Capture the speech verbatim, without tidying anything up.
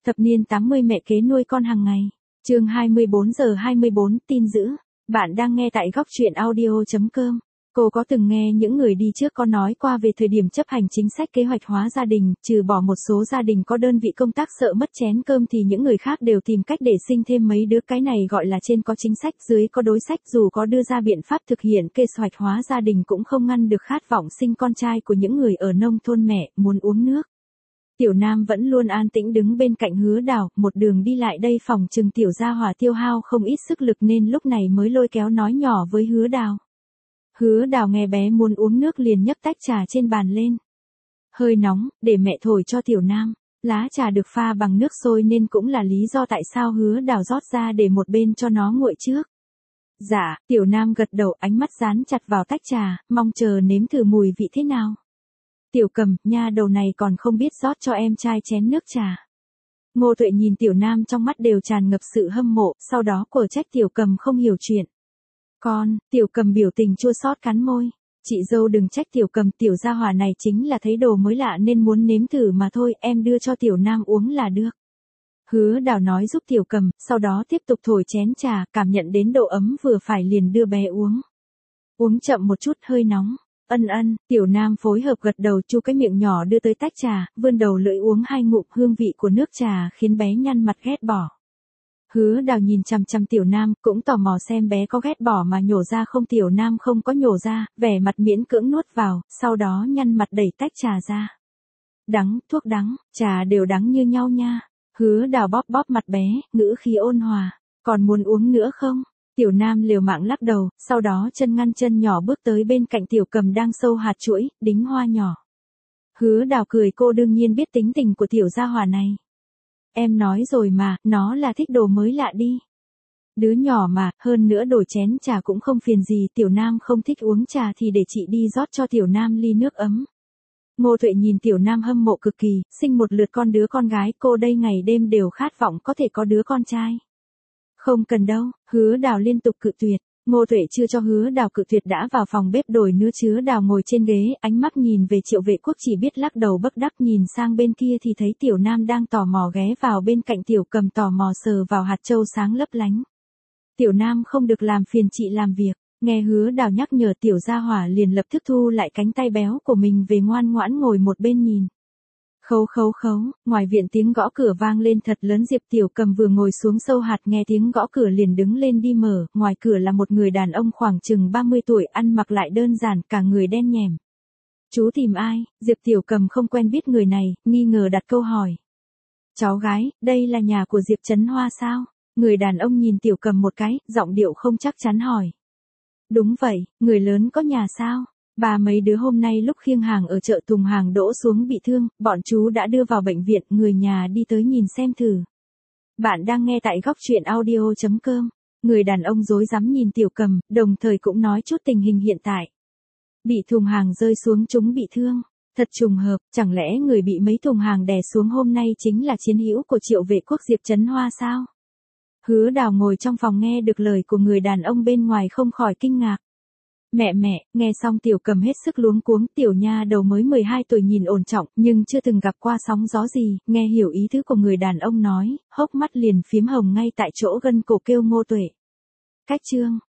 Thập niên tám mươi mẹ kế nuôi con hàng ngày. Chương hai mươi bốn giờ hai mươi bốn tin dữ. Bạn đang nghe tại góc truyện audio chấm com. Cô có từng nghe những người đi trước có nói qua về thời điểm chấp hành chính sách kế hoạch hóa gia đình, trừ bỏ một số gia đình có đơn vị công tác sợ mất chén cơm thì những người khác đều tìm cách để sinh thêm mấy đứa, cái này gọi là trên có chính sách dưới có đối sách, dù có đưa ra biện pháp thực hiện kế hoạch hóa gia đình cũng không ngăn được khát vọng sinh con trai của những người ở nông thôn mẹ muốn uống nước. Tiểu Nam vẫn luôn an tĩnh đứng bên cạnh Hứa Đào, một đường đi lại đây phòng chừng tiểu gia hỏa tiêu hao không ít sức lực nên lúc này mới lôi kéo nói nhỏ với Hứa Đào. Hứa Đào nghe bé muốn uống nước liền nhấc tách trà trên bàn lên. Hơi nóng, để mẹ thổi cho Tiểu Nam. Lá trà được pha bằng nước sôi nên cũng là lý do tại sao Hứa Đào rót ra để một bên cho nó nguội trước. Dạ, Tiểu Nam gật đầu, ánh mắt dán chặt vào tách trà, mong chờ nếm thử mùi vị thế nào. Tiểu Cầm, nha đầu này còn không biết rót cho em trai chén nước trà. Ngô Tuệ nhìn Tiểu Nam trong mắt đều tràn ngập sự hâm mộ, sau đó quở trách Tiểu Cầm không hiểu chuyện. Con, Tiểu Cầm biểu tình chua xót cắn môi. Chị dâu đừng trách Tiểu Cầm, tiểu gia hỏa này chính là thấy đồ mới lạ nên muốn nếm thử mà thôi, em đưa cho Tiểu Nam uống là được. Hứa Đào nói giúp Tiểu Cầm, sau đó tiếp tục thổi chén trà, cảm nhận đến độ ấm vừa phải liền đưa bé uống. Uống chậm một chút, hơi nóng. Ân ân, Tiểu Nam phối hợp gật đầu, chu cái miệng nhỏ đưa tới tách trà, vươn đầu lưỡi uống hai ngụm, hương vị của nước trà khiến bé nhăn mặt ghét bỏ. Hứa Đào nhìn chằm chằm Tiểu Nam, cũng tò mò xem bé có ghét bỏ mà nhổ ra không. Tiểu Nam không có nhổ ra, vẻ mặt miễn cưỡng nuốt vào, sau đó nhăn mặt đẩy tách trà ra. Đắng, thuốc đắng, trà đều đắng như nhau nha. Hứa Đào bóp bóp mặt bé, ngữ khí ôn hòa. Còn muốn uống nữa không? Tiểu Nam liều mạng lắc đầu, sau đó chân ngăn chân nhỏ bước tới bên cạnh Tiểu Cầm đang sâu hạt chuỗi, đính hoa nhỏ. Hứa Đào cười, cô đương nhiên biết tính tình của tiểu gia hỏa này. Em nói rồi mà, nó là thích đồ mới lạ đi. Đứa nhỏ mà, hơn nữa đổi chén trà cũng không phiền gì, Tiểu Nam không thích uống trà thì để chị đi rót cho Tiểu Nam ly nước ấm. Ngô Tuệ nhìn Tiểu Nam hâm mộ cực kỳ, sinh một lượt con đứa con gái, cô đây ngày đêm đều khát vọng có thể có đứa con trai. Không cần đâu, Hứa Đào liên tục cự tuyệt. Ngô Tuệ chưa cho Hứa Đào cự tuyệt đã vào phòng bếp đổi nước. Hứa Đào ngồi trên ghế, ánh mắt nhìn về Triệu Vệ Quốc chỉ biết lắc đầu bất đắc, nhìn sang bên kia thì thấy Tiểu Nam đang tò mò ghé vào bên cạnh Tiểu Cầm tò mò sờ vào hạt châu sáng lấp lánh. Tiểu Nam không được làm phiền chị làm việc, nghe Hứa Đào nhắc nhở tiểu gia hỏa liền lập tức thu lại cánh tay béo của mình về, ngoan ngoãn ngồi một bên nhìn. Khấu khấu khấu, ngoài viện tiếng gõ cửa vang lên thật lớn. Diệp Tiểu Cầm vừa ngồi xuống sâu hạt nghe tiếng gõ cửa liền đứng lên đi mở, ngoài cửa là một người đàn ông khoảng chừng ba mươi tuổi, ăn mặc lại đơn giản, cả người đen nhèm. Chú tìm ai? Diệp Tiểu Cầm không quen biết người này, nghi ngờ đặt câu hỏi. Cháu gái, đây là nhà của Diệp Trấn Hoa sao? Người đàn ông nhìn Tiểu Cầm một cái, giọng điệu không chắc chắn hỏi. Đúng vậy, người lớn có nhà sao? Bà mấy đứa hôm nay lúc khiêng hàng ở chợ Tùng Hàng đỗ xuống bị thương, bọn chú đã đưa vào bệnh viện, người nhà đi tới nhìn xem thử. Bạn đang nghe tại góc truyện audio chấm com. Người đàn ông rối rắm nhìn Tiểu Cầm, đồng thời cũng nói chút tình hình hiện tại. Bị thùng hàng rơi xuống chúng bị thương. Thật trùng hợp, chẳng lẽ người bị mấy thùng hàng đè xuống hôm nay chính là chiến hữu của Triệu Vệ Quốc Diệp Trấn Hoa sao? Hứa Đào ngồi trong phòng nghe được lời của người đàn ông bên ngoài không khỏi kinh ngạc. Mẹ mẹ, nghe xong Tiểu Cầm hết sức luống cuống, tiểu nha đầu mới mười hai tuổi nhìn ổn trọng, nhưng chưa từng gặp qua sóng gió gì, nghe hiểu ý tứ của người đàn ông nói, hốc mắt liền phím hồng ngay tại chỗ, gân cổ kêu Ngô Tuệ. Cách chương,